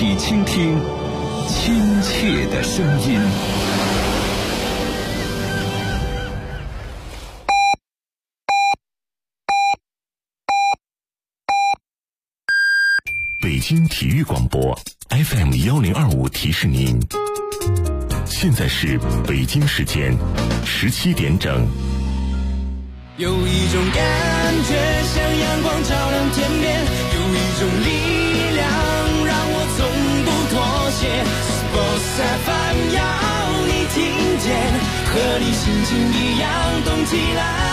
起倾听亲切的声音。 北京体育广播 FM1025 提示您，现在是北京时间17点整。 有一种感觉像阳光照亮天边，有一种力量让我从不妥协。Sports FM 要你听见，和你心情一样动起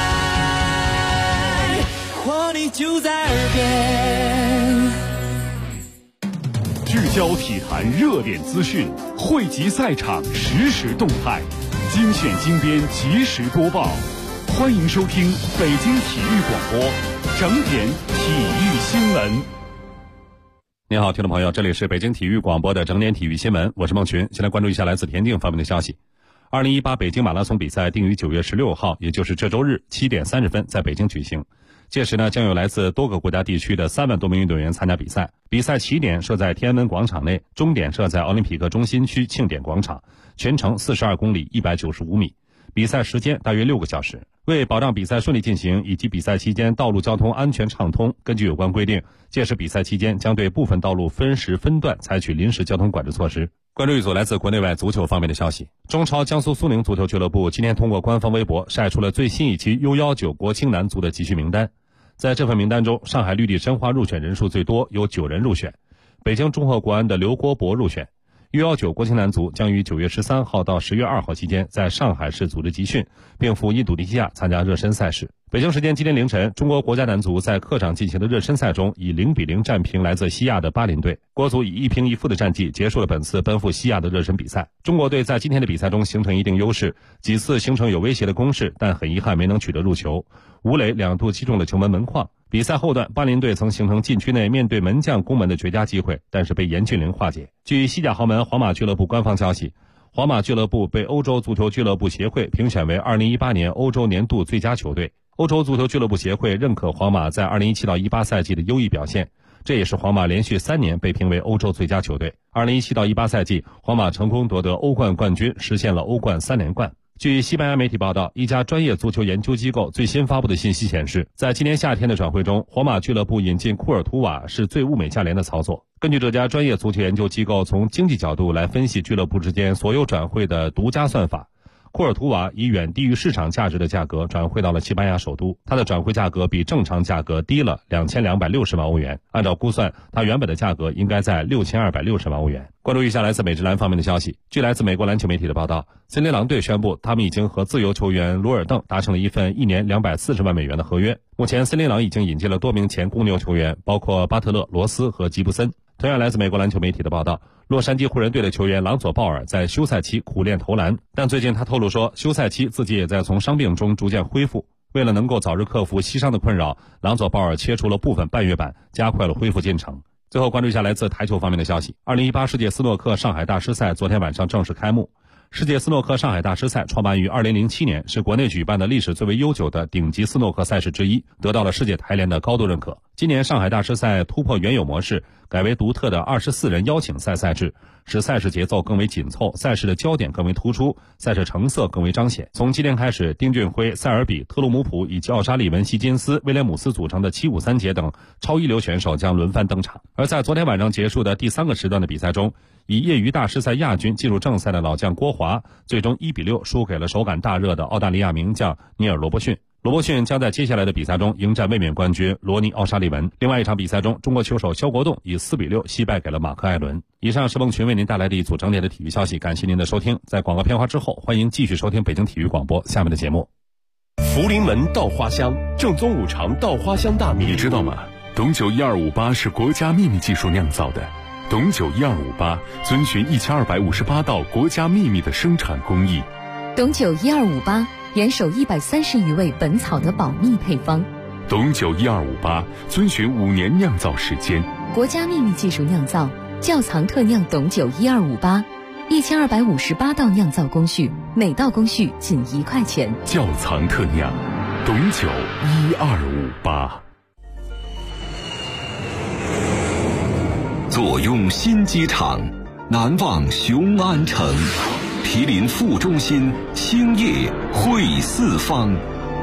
来，活力就在耳边。 聚焦体坛热点资讯，汇集赛场实时动态，精选精编及时播报。欢迎收听北京体育广播整点体育新闻。 你好，听众朋友，这里是北京体育广播的整点体育新闻，我是孟群。先来关注一下来自田径方面的消息。2018北京马拉松比赛定于9月16号，也就是这周日7点30分在北京举行。届时呢，将有来自多个国家地区的3万多名运动员参加比赛。比赛起点设在天安门广场内，终点设在奥林匹克中心区庆典广场，全程42公里195米。比赛时间大约6个小时。为保障比赛顺利进行以及比赛期间道路交通安全畅通，根据有关规定，届时比赛期间将对部分道路分时分段采取临时交通管制措施。关注一组来自国内外足球方面的消息。中超江苏苏宁足球俱乐部今天通过官方微博晒出了最新一期 U19 国青男足的集训名单。在这份名单中，上海绿地申花入选人数最多，有9人入选。北京中赫国安的刘国博入选。U19 国青男足将于9月13号到10月2号期间在上海市组织集训，并赴印度尼西亚参加热身赛事。北京时间今天凌晨，中国国家男足在客场进行的热身赛中以0-0战平来自西亚的巴林队，国足以1平1负的战绩结束了本次奔赴西亚的热身比赛。中国队在今天的比赛中形成一定优势，几次形成有威胁的攻势，但很遗憾没能取得入球，吴磊2度击中了球门门框。比赛后段，巴林队曾形成禁区内面对门将攻门的绝佳机会，但是被严俊凌化解。据西甲豪门皇马俱乐部官方消息，皇马俱乐部被欧洲足球俱乐部协会评选为2018年欧洲年度最佳球队。欧洲足球俱乐部协会认可皇马在2017到18赛季的优异表现，这也是皇马连续3年被评为欧洲最佳球队。2017到18赛季，皇马成功夺得欧冠冠军，实现了欧冠3连冠。据西班牙媒体报道，一家专业足球研究机构最新发布的信息显示，在今年夏天的转会中，皇马俱乐部引进库尔图瓦是最物美价廉的操作。根据这家专业足球研究机构从经济角度来分析俱乐部之间所有转会的独家算法，库尔图瓦以远低于市场价值的价格转会到了西班牙首都，他的转会价格比正常价格低了2260万欧元，按照估算，他原本的价格应该在6260万欧元。关注一下来自美职篮方面的消息。据来自美国篮球媒体的报道，森林狼队宣布他们已经和自由球员罗尔邓达成了一份1年240万美元的合约。目前森林狼已经引进了多名前公牛球员，包括巴特勒、罗斯和吉布森。同样来自美国篮球媒体的报道，洛杉矶湖人队的球员朗佐鲍尔在休赛期苦练投篮，但最近他透露说，休赛期自己也在从伤病中逐渐恢复。为了能够早日克服膝伤的困扰，朗佐鲍尔切除了部分半月板，加快了恢复进程。最后关注一下来自台球方面的消息。2018世界斯诺克上海大师赛昨天晚上正式开幕。世界斯诺克上海大师赛创办于2007年，是国内举办的历史最为悠久的顶级斯诺克赛事之一，得到了世界台联的高度认可。今年上海大师赛突破原有模式，改为独特的24人邀请赛制，使赛事节奏更为紧凑，赛事的焦点更为突出，赛事成色更为彰显。从今天开始，丁俊晖、塞尔比、特鲁姆普以及奥沙利文、希金斯、威廉姆斯组成的753节等超一流选手将轮番登场。而在昨天晚上结束的第3个时段的比赛中，以业余大师赛亚军进入正赛的老将郭华，最终1-6输给了手感大热的澳大利亚名将尼尔·罗伯逊。罗伯逊将在接下来的比赛中迎战卫冕冠军罗尼·奥沙利文。另外一场比赛中，中国球手肖国栋以4-6惜败给了马克·艾伦。以上是孟群为您带来的一组整点的体育消息，感谢您的收听。在广告片花之后，欢迎继续收听北京体育广播下面的节目。 福临门稻花香，正宗五常稻花香大米，你知道吗？董酒1258是国家秘密技术酿造的。董酒1258遵循1258道国家秘密的生产工艺。 董酒1258严守130余味本草的保密配方。 董酒1258遵循5年酿造时间， 国家秘密技术酿造，窖藏特酿董酒1258，1258道酿造工序，每道工序仅1块钱。 窖藏特酿，董酒1258。 坐拥新机场，南望雄安城，毗邻副中心，兴业汇四方。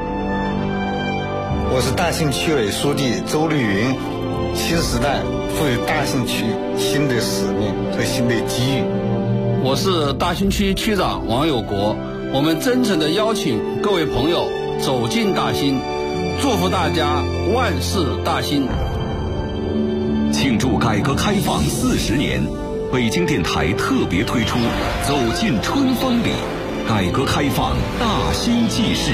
我是大兴区委书记周绿云，新时代赋予大兴区新的使命和新的机遇。 我是大兴区区长王有国，我们真诚地邀请各位朋友走进大兴，祝福大家万事大兴。 庆祝改革开放40年，北京电台特别推出《走进春风里》，改革开放大兴纪事。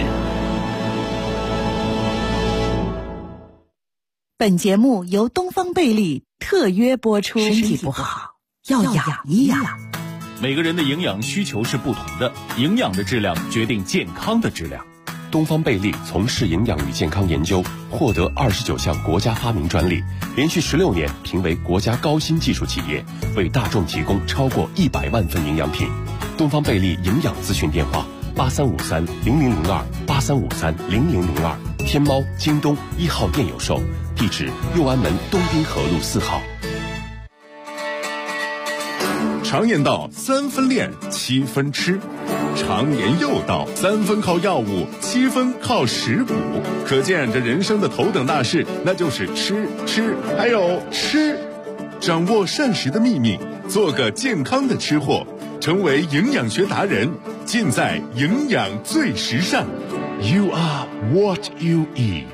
本节目由东方贝利特约播出。身体不好要养一养。 每个人的营养需求是不同的，营养的质量决定健康的质量。 东方贝利从事营养与健康研究，获得29项国家发明专利，连续16年评为国家高新技术企业，为大众提供超过100万份营养品。东方贝利营养咨询电话83530002，83530002，天猫、京东1号店有售，地址右安门东滨河路4号。 常言道3分练7分吃，常言又道3分靠药物7分靠食补，可见这人生的头等大事那就是吃还有吃。掌握膳食的秘密，做个健康的吃货，成为营养学达人，尽在营养最时尚。 You are what you eat。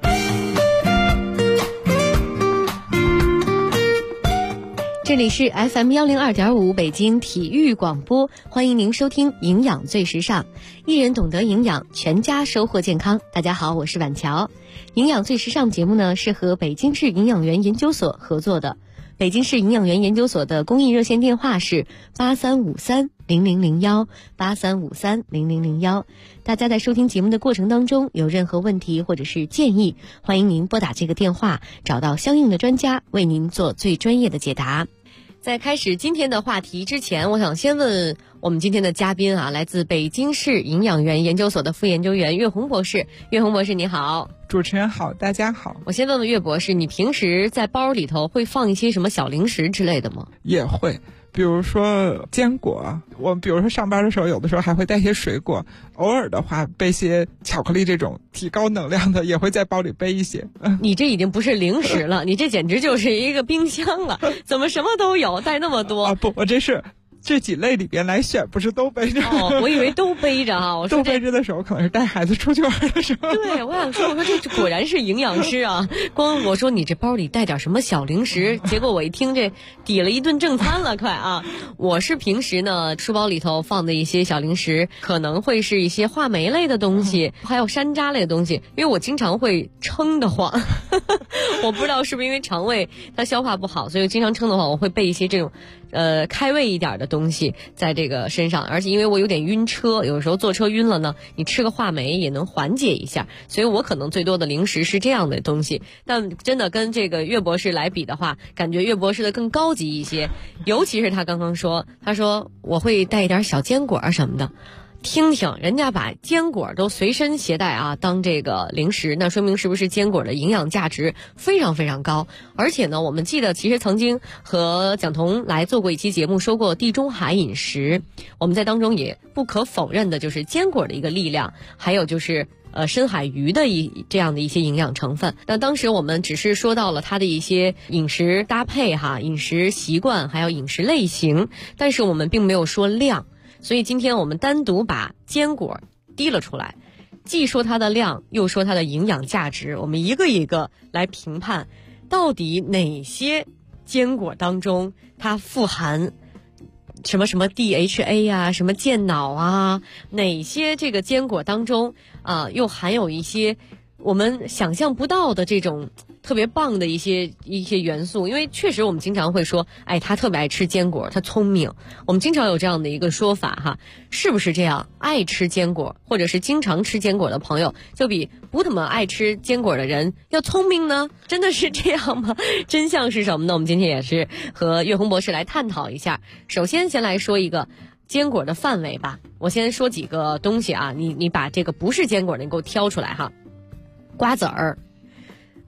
这里是 FM102.5 北京体育广播，欢迎您收听营养最时尚，一人懂得营养，全家收获健康。大家好，我是婉乔。营养最时尚节目呢是和北京市营养员研究所合作的，北京市营养员研究所的公益热线电话是83530001 83530001。大家在收听节目的过程当中有任何问题或者是建议，欢迎您拨打这个电话，找到相应的专家为您做最专业的解答。在开始今天的话题之前，我想先问我们今天的嘉宾啊，来自北京市营养员研究所的副研究员岳红博士。岳红博士你好。 主持人好，大家好。 我先问问岳博士，你平时在包里头会放一些什么小零食之类的吗？ 也会，比如说坚果，我比如说上班的时候有的时候还会带些水果，偶尔的话备些巧克力，这种提高能量的也会在包里备一些。 你这已经不是零食了，你这简直就是一个冰箱了，怎么什么都有，带那么多啊？不，我这是这几类里边来选，不是都背着。 哦，我以为都背着啊。我说都背着的时候可能是带孩子出去玩的时候。 对，我想说，我说这果然是营养师啊。光我说你这包里带点什么小零食，结果我一听这抵了一顿正餐了，快啊！我是平时呢书包里头放的一些小零食，可能会是一些话梅类的东西，还有山楂类的东西，因为我经常会撑得慌。我不知道是不是因为肠胃它消化不好，所以经常撑得慌，我会备一些这种开胃一点的东西在这个身上，而且因为我有点晕车，有时候坐车晕了呢，你吃个话梅也能缓解一下，所以我可能最多的零食是这样的东西。但真的跟这个岳博士来比的话，感觉岳博士的更高级一些，尤其是他刚刚说，他说我会带一点小坚果什么的。听听人家把坚果都随身携带啊，当这个零食，那说明是不是坚果的营养价值非常非常高。而且呢，我们记得其实曾经和蒋彤来做过一期节目，说过地中海饮食，我们在当中也不可否认的就是坚果的一个力量，还有就是深海鱼的这样的一些营养成分。那当时我们只是说到了它的一些饮食搭配饮食习惯还有饮食类型，但是我们并没有说量。所以今天我们单独把坚果提了出来，既说它的量，又说它的营养价值，我们一个一个来评判，到底哪些坚果当中它富含什么什么 DHA 啊，什么健脑啊，哪些这个坚果当中又含有一些我们想象不到的这种特别棒的一些元素。因为确实我们经常会说，他特别爱吃坚果，他聪明，我们经常有这样的一个说法哈，是不是这样？爱吃坚果或者是经常吃坚果的朋友，就比不怎么爱吃坚果的人要聪明呢？真的是这样吗？真相是什么呢？我们今天也是和岳红博士来探讨一下。首先来说一个坚果的范围吧，我先说几个东西啊，你把这个不是坚果的你给我挑出来哈。瓜子儿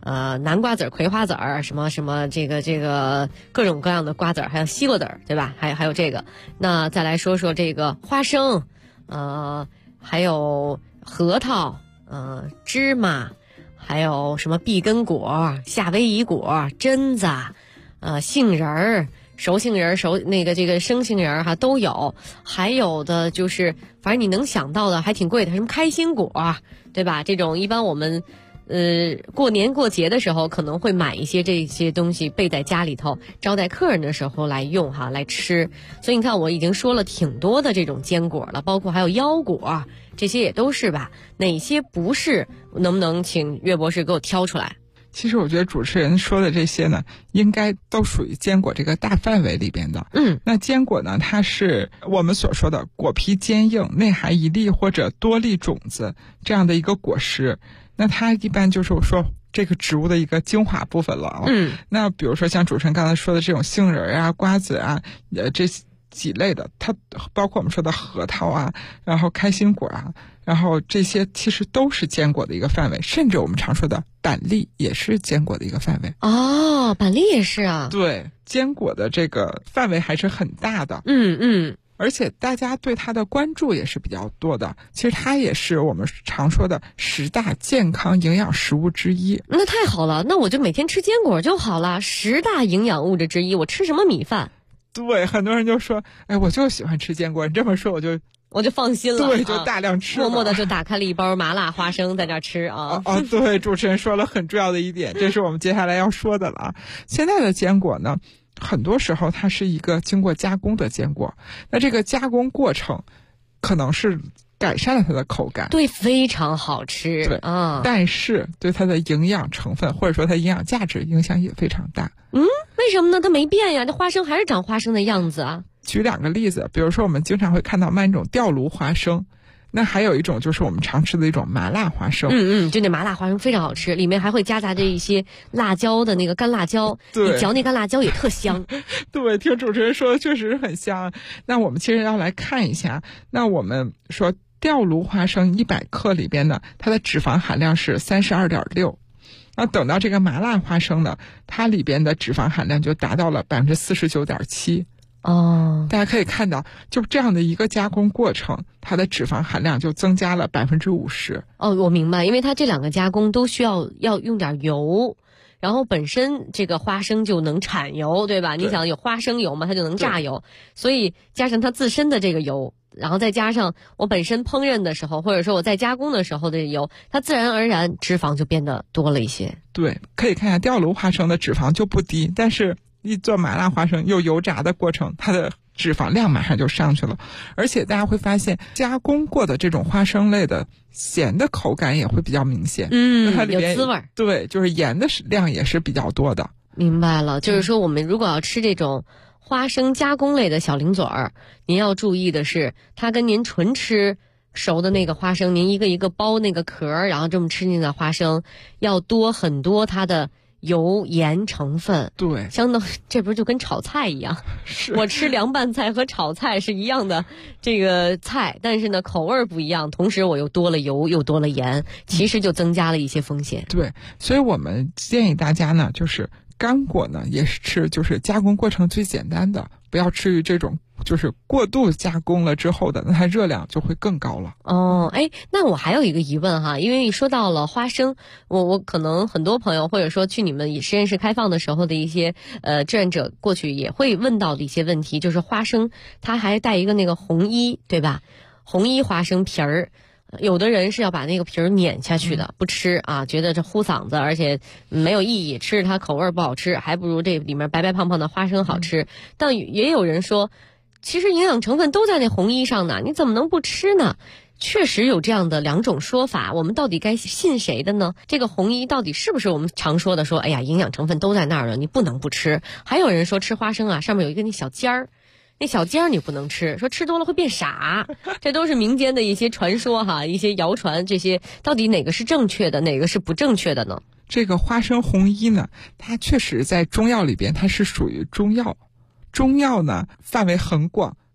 南瓜籽、葵花籽儿，什么什么这个各种各样的瓜子儿，还有西瓜籽儿，对吧？还有这个。那再来说说这个花生，还有核桃，芝麻，还有什么碧根果、夏威夷果、榛子，杏仁儿。熟杏仁、这个生杏仁哈都有，还有的就是反正你能想到的还挺贵的，什么开心果，对吧？这种一般我们过年过节的时候可能会买一些这些东西备在家里头，招待客人的时候来用哈，来吃。所以你看我已经说了挺多的这种坚果了，包括还有腰果，这些也都是吧？哪些不是？能不能请岳博士给我挑出来？ 其实我觉得主持人说的这些呢，应该都属于坚果这个大范围里边的。那坚果呢，它是我们所说的果皮坚硬，内含一粒或者多粒种子这样的一个果实。那它一般就是说这个植物的一个精华部分了。那比如说像主持人刚才说的这种杏仁啊、瓜子啊，这几类的，它包括我们说的核桃啊，然后开心果啊，然后这些其实都是坚果的一个范围，甚至我们常说的板栗也是坚果的一个范围。 哦，板栗也是啊。 对，坚果的这个范围还是很大的。而且大家对它的关注也是比较多的。其实它也是我们常说的10大健康营养食物之一。 那太好了，那我就每天吃坚果就好了。10大营养物质之一，我吃什么米饭？ 对，很多人就说，哎，我就喜欢吃坚果。你这么说，我就放心了。 对，就大量吃， 默默的就打开了一包麻辣花生在这吃啊。 对，主持人说了很重要的一点，这是我们接下来要说的了啊。现在的坚果呢，很多时候它是一个经过加工的坚果，那这个加工过程可能是改善了它的口感， 对，非常好吃。 对啊，但是对它的营养成分或者说它营养价值影响也非常大。 为什么呢？它没变呀，这花生还是长花生的样子啊。 举2个例子，比如说我们经常会看到卖那种吊炉花生，那还有一种就是我们常吃的一种麻辣花生。 就那麻辣花生非常好吃，里面还会夹杂着一些辣椒的那个干辣椒，你嚼那干辣椒也特香。 对，听主持人说的确实很香。那我们其实要来看一下，那我们说吊炉花生100克里边呢，它的脂肪含量是32.6%。那等到这个麻辣花生呢，它里边的脂肪含量就达到了49.7%。大家可以看到，就这样的一个加工过程，它的脂肪含量就增加了50%。 我明白，因为它这2个加工都需要用点油，然后本身这个花生就能产油，对吧？你想有花生油嘛，它就能榨油，所以加上它自身的这个油，然后再加上我本身烹饪的时候，或者说我在加工的时候的油，它自然而然脂肪就变得多了一些。 对，可以看一下吊炉花生的脂肪就不低，但是一做麻辣花生又油炸的过程，它的脂肪量马上就上去了。而且大家会发现加工过的这种花生类的咸的口感也会比较明显。它里边有滋味。 对，就是盐的量也是比较多的。 明白了，就是说我们如果要吃这种花生加工类的小零嘴儿，您要注意的是，它跟您纯吃熟的那个花生，您一个一个剥那个壳，然后这么吃进的花生，要多很多它的油盐成分。 对， 相当这不是就跟炒菜一样？ 是我吃凉拌菜和炒菜是一样的这个菜，但是呢口味不一样，同时我又多了油又多了盐，其实就增加了一些风险。 对，所以我们建议大家呢，就是干果呢也是吃，就是加工过程最简单的，不要吃于这种就是过度加工了之后的，那它热量就会更高了。 那我还有一个疑问哈，因为说到了花生，我可能很多朋友或者说去你们实验室开放的时候的一些志愿者过去也会问到的一些问题，就是花生它还带一个那个红衣，对吧？红衣花生皮儿。有的人是要把那个皮儿碾下去的，不吃啊，觉得这糊嗓子，而且没有意义，吃着它口味不好吃，还不如这里面白白胖胖的花生好吃。但也有人说，其实营养成分都在那红衣上呢，你怎么能不吃呢？确实有这样的2种说法，我们到底该信谁的呢？这个红衣到底是不是我们常说的说，哎呀，营养成分都在那儿了，你不能不吃？还有人说吃花生啊，上面有一个那小尖儿。那小尖儿你不能吃，说吃多了会变傻，这都是民间的一些传说哈，一些谣传，这些到底哪个是正确的，哪个是不正确的呢？ 这个花生红衣呢，它确实在中药里边它是属于中药，中药呢范围很广，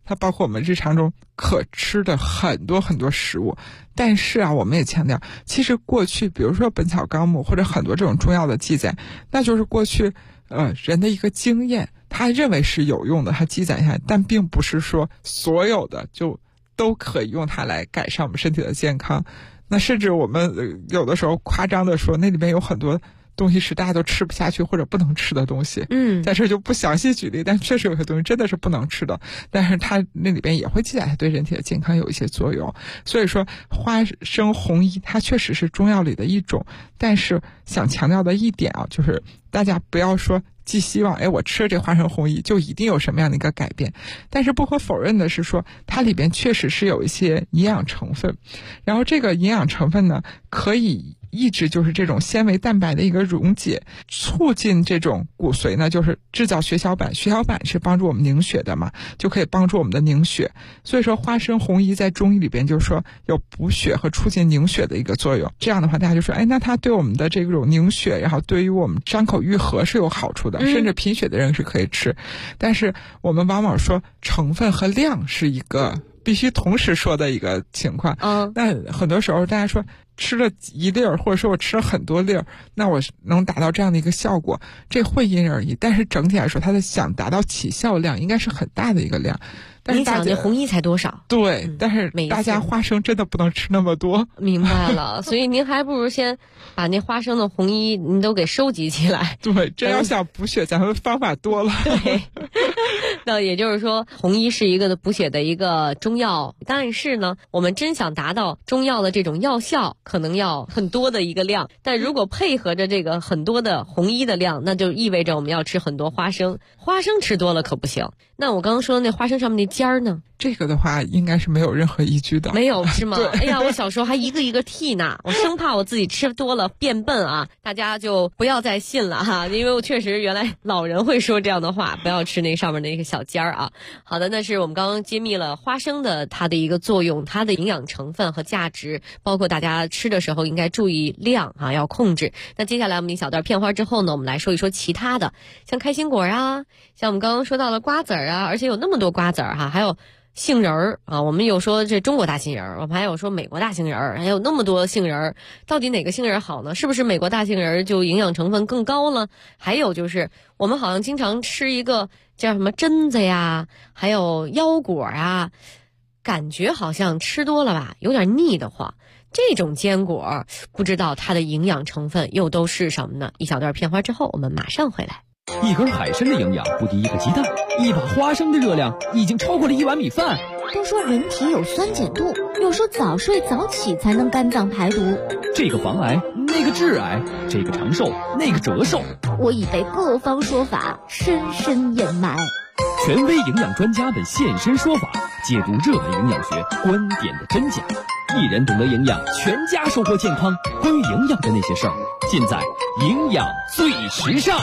它包括我们日常中可吃的很多很多食物。但是啊，我们也强调，其实过去比如说《本草纲目》或者很多这种中药的记载，那就是过去人的一个经验，他认为是有用的，他记载下来，但并不是说所有的就都可以用它来改善我们身体的健康。那甚至我们有的时候夸张的说，那里面有很多东西是大家都吃不下去或者不能吃的东西。在这就不详细举例，但确实有些东西真的是不能吃的，但是它那里边也会记载它对人体的健康有一些作用。所以说花生红衣它确实是中药里的一种，但是想强调的一点啊，就是大家不要说寄希望我吃了这花生红衣就一定有什么样的一个改变。但是不可否认的是说，它里边确实是有一些营养成分，然后这个营养成分呢可以抑制就是这种纤维蛋白的一个溶解，促进这种骨髓呢就是制造血小板，血小板是帮助我们凝血的嘛，就可以帮助我们的凝血。所以说花生红衣在中医里边就是说有补血和促进凝血的一个作用。这样的话大家就说那它对我们的这种凝血，然后对于我们伤口愈合是有好处的，甚至贫血的人是可以吃。但是我们往往说成分和量是一个必须同时说的一个情况。那很多时候大家说吃了一粒儿，或者说我吃了很多粒儿，那我能达到这样的一个效果，这会因人而异。但是整体来说，它的想达到起效量应该是很大的一个量。但是你想这红衣才多少？ 对，但是大家花生真的不能吃那么多。 明白了，所以您还不如先把那花生的红衣您都给收集起来。 对，真要想补血，咱们方法多了。 对，那也就是说，红衣是一个补血的一个中药，但是呢，我们真想达到中药的这种药效，可能要很多的一个量。但如果配合着这个很多的红衣的量，那就意味着我们要吃很多花生。花生吃多了可不行。那我刚刚说的那花生上面那尖儿呢？ 这个的话应该是没有任何依据的。 没有是吗？哎呀，我小时候还一个一个剔呢，我生怕我自己吃多了变笨啊。大家就不要再信了哈，因为我确实原来老人会说这样的话，不要吃那上面那个小尖儿啊。好的，那是我们刚刚揭秘了花生的它的一个作用，它的营养成分和价值，包括大家吃的时候应该注意量啊，要控制。那接下来我们一小段片花之后呢，我们来说一说其他的，像开心果啊，像我们刚刚说到了瓜子儿啊，而且有那么多瓜子儿哈，还有杏仁儿啊，我们有说这中国大杏仁儿，我们还有说美国大杏仁儿，还有那么多杏仁儿，到底哪个杏仁儿好呢？是不是美国大杏仁儿就营养成分更高了？还有就是我们好像经常吃一个叫什么榛子呀，还有腰果啊，感觉好像吃多了吧，有点腻得慌。这种坚果不知道它的营养成分又都是什么呢？一小段片花之后，我们马上回来。 一根海参的营养不敌一个鸡蛋，一把花生的热量已经超过了一碗米饭。 都说人体有酸碱度，又说早睡早起才能肝脏排毒。 这个防癌，那个致癌，这个长寿，那个折寿。 我已被各方说法深深掩埋。 权威营养专家的现身说法，解读热门营养学观点的真假。一人懂得营养，全家收获健康。关于营养的那些事儿，尽在营养最时尚。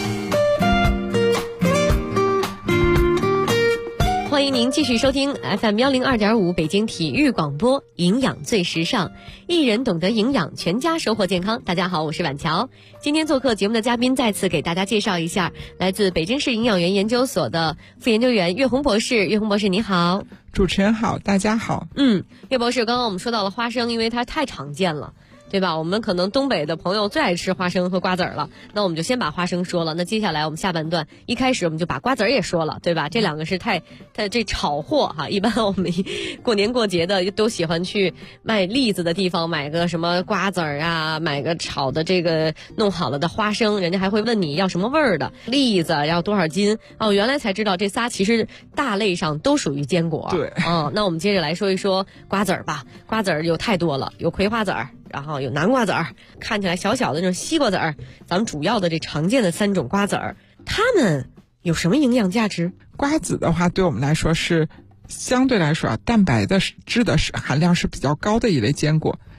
欢迎您继续收听 FM 102.5北京体育广播，营养最时尚，一人懂得营养，全家收获健康。大家好，我是婉乔。今天做客节目的嘉宾，再次给大家介绍一下，来自北京市营养园研究所的副研究员岳红博士。岳红博士你好。 主持人好，大家好。 岳博士，刚刚我们说到了花生，因为它太常见了，对吧？我们可能东北的朋友最爱吃花生和瓜子儿了，那我们就先把花生说了。那接下来我们下半段一开始我们就把瓜子儿也说了，对吧？这两个是太这炒货哈。一般我们过年过节的都喜欢去卖栗子的地方买个什么瓜子儿啊，买个炒的这个弄好了的花生，人家还会问你要什么味儿的栗子要多少斤哦。原来才知道这仨其实大类上都属于坚果。 对， 那我们接着来说一说瓜子儿吧。瓜子儿有太多了，有葵花籽儿，然后有南瓜籽儿，看起来小小的那种西瓜籽儿，咱们主要的这常见的3种瓜子儿，它们有什么营养价值？ 瓜子的话，对我们来说是相对来说蛋白质的含量是比较高的一类坚果。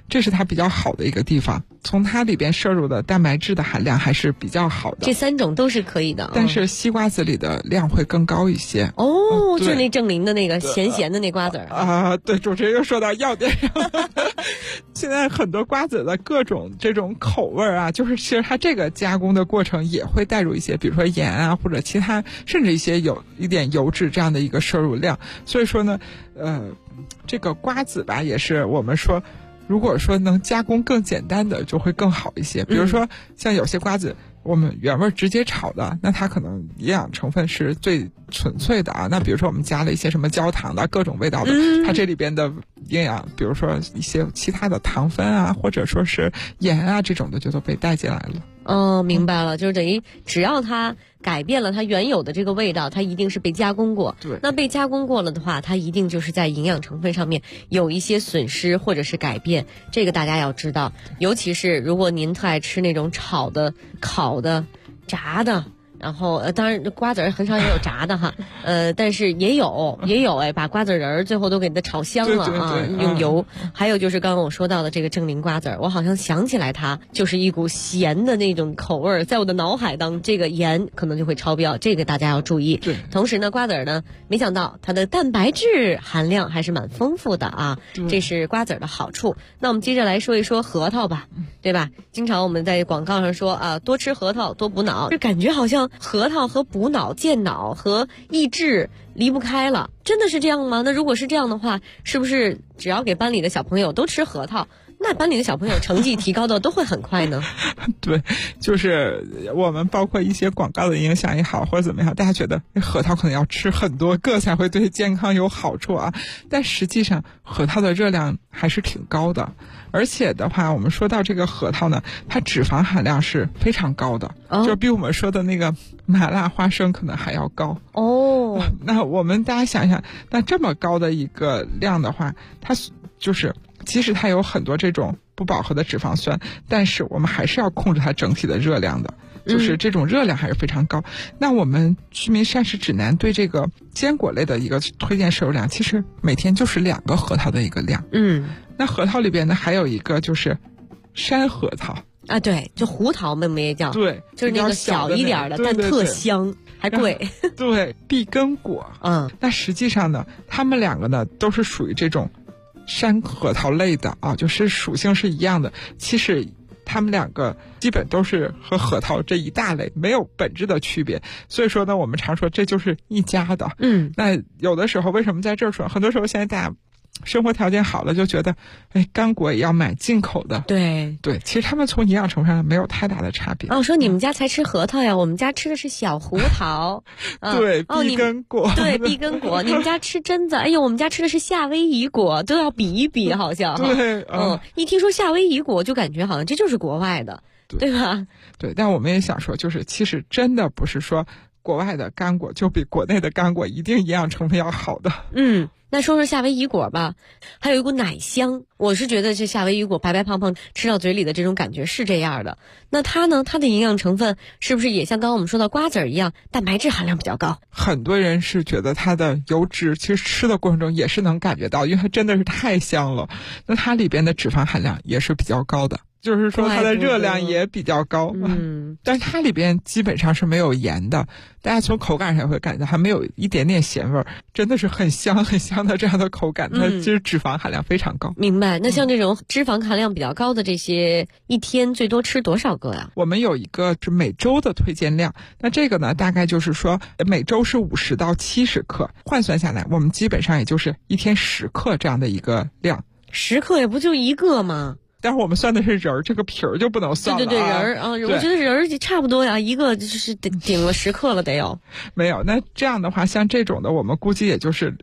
这是它比较好的一个地方。从它里边摄入的蛋白质的含量还是比较好的， 这3种都是可以的。 但是西瓜子里的量会更高一些。 就是那正林的那个咸的那瓜子啊。对，主持人又说到要点上了。现在很多瓜子的各种这种口味啊，就是其实它这个加工的过程也会带入一些，比如说盐啊，或者其他甚至一些有一点油脂这样的一个摄入量。所以说呢，这个瓜子吧，也是我们说，如果说能加工更简单的，就会更好一些。比如说像有些瓜子，我们原味直接炒的，那它可能营养成分是最纯粹的啊。那比如说我们加了一些什么焦糖的各种味道的，它这里边的营养，比如说一些其他的糖分啊，或者说是盐啊这种的，就都被带进来了。 明白了，就是等于只要它改变了它原有的这个味道，它一定是被加工过。 对， 那被加工过了的话，它一定就是在营养成分上面有一些损失或者是改变，这个大家要知道。尤其是如果您特爱吃那种炒的、烤的、炸的。然后当然瓜子儿很少也有炸的哈，但是也有把瓜子仁儿最后都给它炒香了啊，用油。还有就是刚刚我说到的这个正林瓜子儿，我好像想起来它就是一股咸的那种口味儿，在我的脑海当这个盐可能就会超标，这个大家要注意。 对， 同时呢，瓜子儿呢，没想到它的蛋白质含量还是蛮丰富的啊，这是瓜子儿的好处。那我们接着来说一说核桃吧，对吧？经常我们在广告上说啊，多吃核桃多补脑，这感觉好像核桃和补脑、健脑和益智离不开了，真的是这样吗？那如果是这样的话，是不是只要给班里的小朋友都吃核桃，那班里的小朋友成绩提高的都会很快呢？ 对，就是我们包括一些广告的影响也好，或者怎么样，大家觉得核桃可能要吃很多个才会对健康有好处啊，但实际上核桃的热量还是挺高的。而且的话，我们说到这个核桃呢，它脂肪含量是非常高的，就比我们说的那个麻辣花生可能还要高。那我们大家想想，那这么高的一个量的话，它就是即使它有很多这种不饱和的脂肪酸，但是我们还是要控制它整体的热量的，就是这种热量还是非常高。那我们居民膳食指南对这个坚果类的一个推荐摄入量，其实每天就是2个核桃的一个量。那核桃里边呢，还有一个就是山核桃啊，对，就胡桃我们也叫， 对， 就是那个小一点的，但特香，还贵。 对，碧根果，那实际上呢，它们2个呢都是属于这种山核桃类的啊，就是属性是一样的。其实它们2个基本都是和核桃这一大类没有本质的区别，所以说呢，我们常说这就是一家的。那有的时候为什么在这儿说，很多时候现在大家生活条件好了，就觉得干果也要买进口的。 对， 其实他们从营养成分上没有太大的差别。 我说你们家才吃核桃呀，我们家吃的是小胡桃。 对，碧根果。 对，碧根果。你们家吃榛子，哎呦，我们家吃的是夏威夷果，都要比一比，好像。 对， 一听说夏威夷果，就感觉好像这就是国外的，对吧？ 对，但我们也想说，就是其实真的不是说国外的干果就比国内的干果一定营养成分要好的。 那说说夏威夷果吧，还有一股奶香，我是觉得这夏威夷果白白胖胖吃到嘴里的这种感觉是这样的。那它呢，它的营养成分是不是也像刚刚我们说到瓜子儿一样，蛋白质含量比较高？ 很多人是觉得它的油脂其实吃的过程中也是能感觉到，因为它真的是太香了。那它里边的脂肪含量也是比较高的，就是说它的热量也比较高。但是它里边基本上是没有盐的，大家从口感上会感觉还没有一点点咸味儿，真的是很香很香的这样的口感。它其实脂肪含量非常高。 明白。那像这种脂肪含量比较高的这些，一天最多吃多少个呀？ 我们有一个是每周的推荐量，那这个呢大概就是说每周是50到70克，换算下来我们基本上也就是一天10克这样的一个量。 10克也不就一个吗？ 但是我们算的是仁儿，这个皮儿就不能算了。 对，仁儿啊，我觉得仁儿差不多呀，一个就是顶了10克了得有。 没有，那这样的话，像这种的，我们估计也就是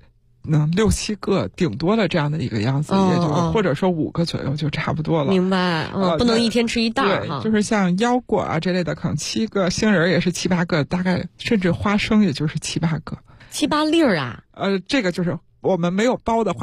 6-7个，顶多了这样的一个样子，也就或者说5个左右就差不多了。 明白，不能一天吃一袋儿哈。 对，就是像腰果啊这类的，可能7个，杏仁也是7-8个，大概甚至花生也就是7-8个。 7-8粒儿啊？ 这个就是我们没有包的花生，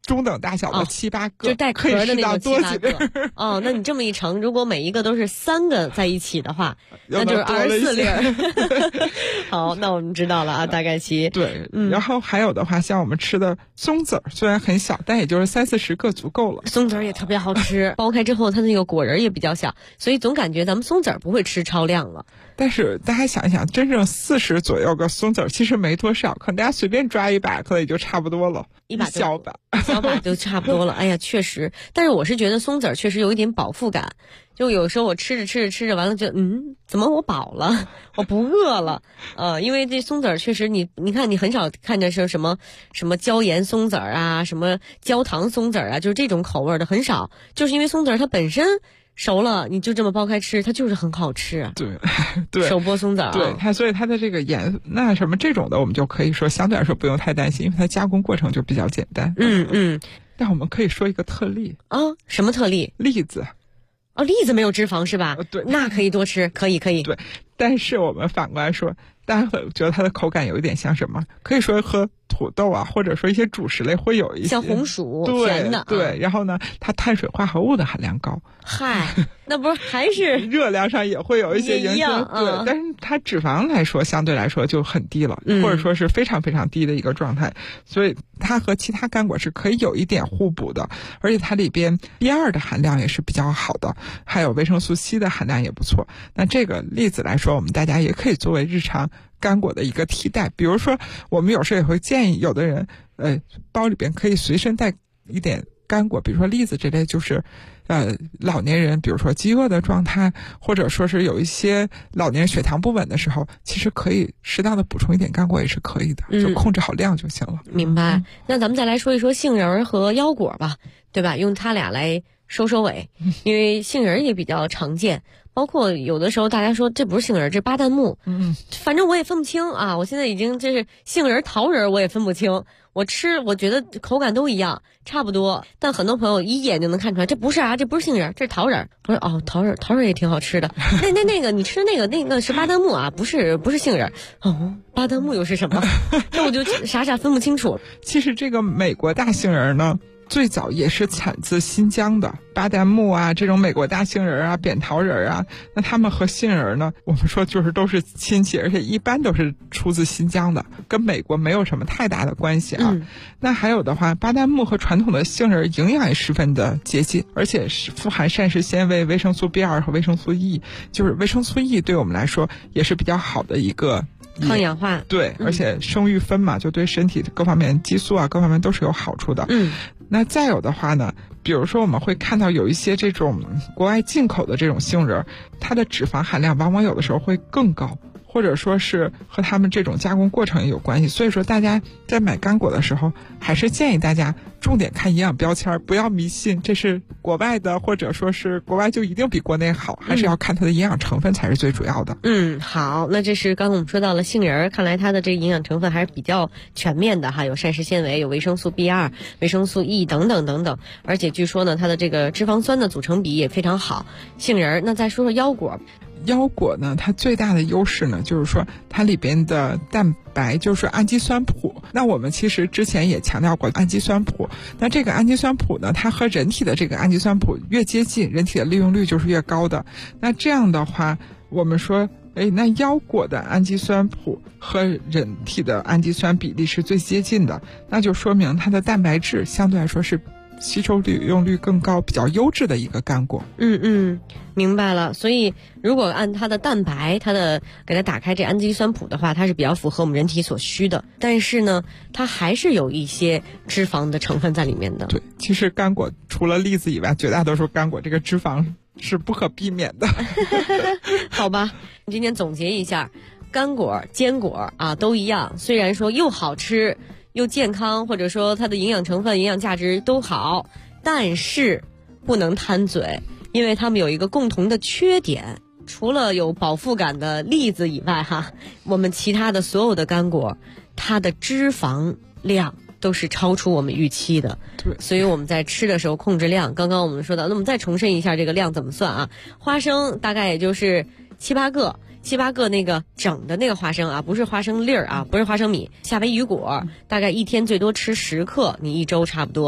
中等大小的7、8个， 就带壳的那种7、8个。哦，那你这么一乘，如果每一个都是3个在一起的话，那就是24粒。好，那我们知道了啊，大概其。 对，然后还有的话，像我们吃的松子儿，虽然很小，但也就是30-40个足够了。 松子儿也特别好吃，剥开之后它那个果仁也比较小，所以总感觉咱们松子儿不会吃超量了。 但是大家想一想，真正40左右个松子儿其实没多少，可能大家随便抓一把，可能也就差不多了。一小把就差不多了。哎呀，确实，但是我是觉得松子儿确实有一点饱腹感，就有时候我吃着完了就怎么我饱了，我不饿了。因为这松子儿确实你看你很少看着是什么椒盐松子儿啊，什么焦糖松子儿啊，就是这种口味的很少，就是因为松子儿它本身熟了，你就这么剥开吃，它就是很好吃啊。 对， 手剥松子儿， 对所以它的这个盐那什么这种的，我们就可以说相对来说不用太担心，因为它加工过程就比较简单。但我们可以说一个特例啊，什么特例？ 栗子。 哦，栗子没有脂肪是吧？ 对， 那可以多吃，可以。 对，但是我们反过来说，大家会觉得它的口感有一点像什么？可以说和土豆啊，或者说一些主食类会有一些像红薯甜的。 对，然后呢，它碳水化合物的含量高。 嗨，那不是还是热量上也会有一些影响。对，但是它脂肪来说相对来说就很低了，或者说是非常非常低的一个状态，所以它和其他干果是可以有一点互补的，而且它里边 B2 的含量也是比较好的，还有维生素 C 的含量也不错。那这个例子来说，我们大家也可以作为日常干果的一个替代。比如说我们有时候也会建议有的人包里边可以随身带一点干果，比如说栗子这类，就是老年人比如说饥饿的状态，或者说是有一些老年人血糖不稳的时候，其实可以适当的补充一点干果也是可以的，就控制好量就行了。 明白。那咱们再来说一说杏仁和腰果吧，对吧？用它俩来收尾，因为杏仁也比较常见，包括有的时候大家说这不是杏仁，这巴旦木，反正我也分不清啊。我现在已经这是杏仁、桃仁我也分不清，我觉得口感都一样，差不多。但很多朋友一眼就能看出来，这不是杏仁，这是桃仁。我说桃仁也挺好吃的。那个你吃那个是巴旦木啊，不是杏仁。巴旦木又是什么？这我就傻分不清楚。 其实这个美国大杏仁呢，最早也是产自新疆的，巴旦木啊，这种美国大杏仁啊，扁桃仁啊，那他们和杏仁呢，我们说就是都是亲戚，而且一般都是出自新疆的，跟美国没有什么太大的关系啊。那还有的话，巴旦木和传统的杏仁营养也十分的接近，而且是富含膳食纤维、维生素 B2 和维生素 E， 就是维生素 E 对我们来说也是比较好的一个抗氧化。 对，而且生育酚嘛，就对身体各方面激素啊各方面都是有好处的。那再有的话呢，比如说我们会看到有一些这种国外进口的这种杏仁，它的脂肪含量往往有的时候会更高，或者说是和他们这种加工过程也有关系。所以说大家在买干果的时候，还是建议大家重点看营养标签，不要迷信这是国外的，或者说是国外就一定比国内好，还是要看它的营养成分才是最主要的。 好，那这是刚刚我们说到了杏仁，看来它的这个营养成分还是比较全面的哈，有膳食纤维，有维生素 B2、维生素 E 等等，而且据说呢，它的这个脂肪酸的组成比也非常好。杏仁，那再说说腰果。 腰果呢，它最大的优势呢，就是说它里边的蛋白就是氨基酸谱。那我们其实之前也强调过氨基酸谱，那这个氨基酸谱呢，它和人体的这个氨基酸谱越接近，人体的利用率就是越高的。那这样的话，我们说那腰果的氨基酸谱和人体的氨基酸比例是最接近的，那就说明它的蛋白质相对来说是吸收利用率更高，比较优质的一个干果。 明白了。所以如果按它的蛋白，给它打开这氨基酸谱的话，它是比较符合我们人体所需的，但是呢，它还是有一些脂肪的成分在里面的。 对，其实干果除了栗子以外，绝大多数干果这个脂肪是不可避免的。 好吧，今天总结一下，干果、坚果啊都一样，虽然说又好吃又健康，或者说它的营养成分、营养价值都好，但是不能贪嘴，因为它们有一个共同的缺点，除了有饱腹感的栗子以外我们其他的所有的干果，它的脂肪量都是超出我们预期的。 对， 所以我们在吃的时候控制量。刚刚我们说到，那我们再重申一下这个量怎么算啊？花生大概也就是7、8个那个整的那个花生啊，不是花生粒儿啊，不是花生米。夏威夷果大概一天最多吃10克，你1周差不多。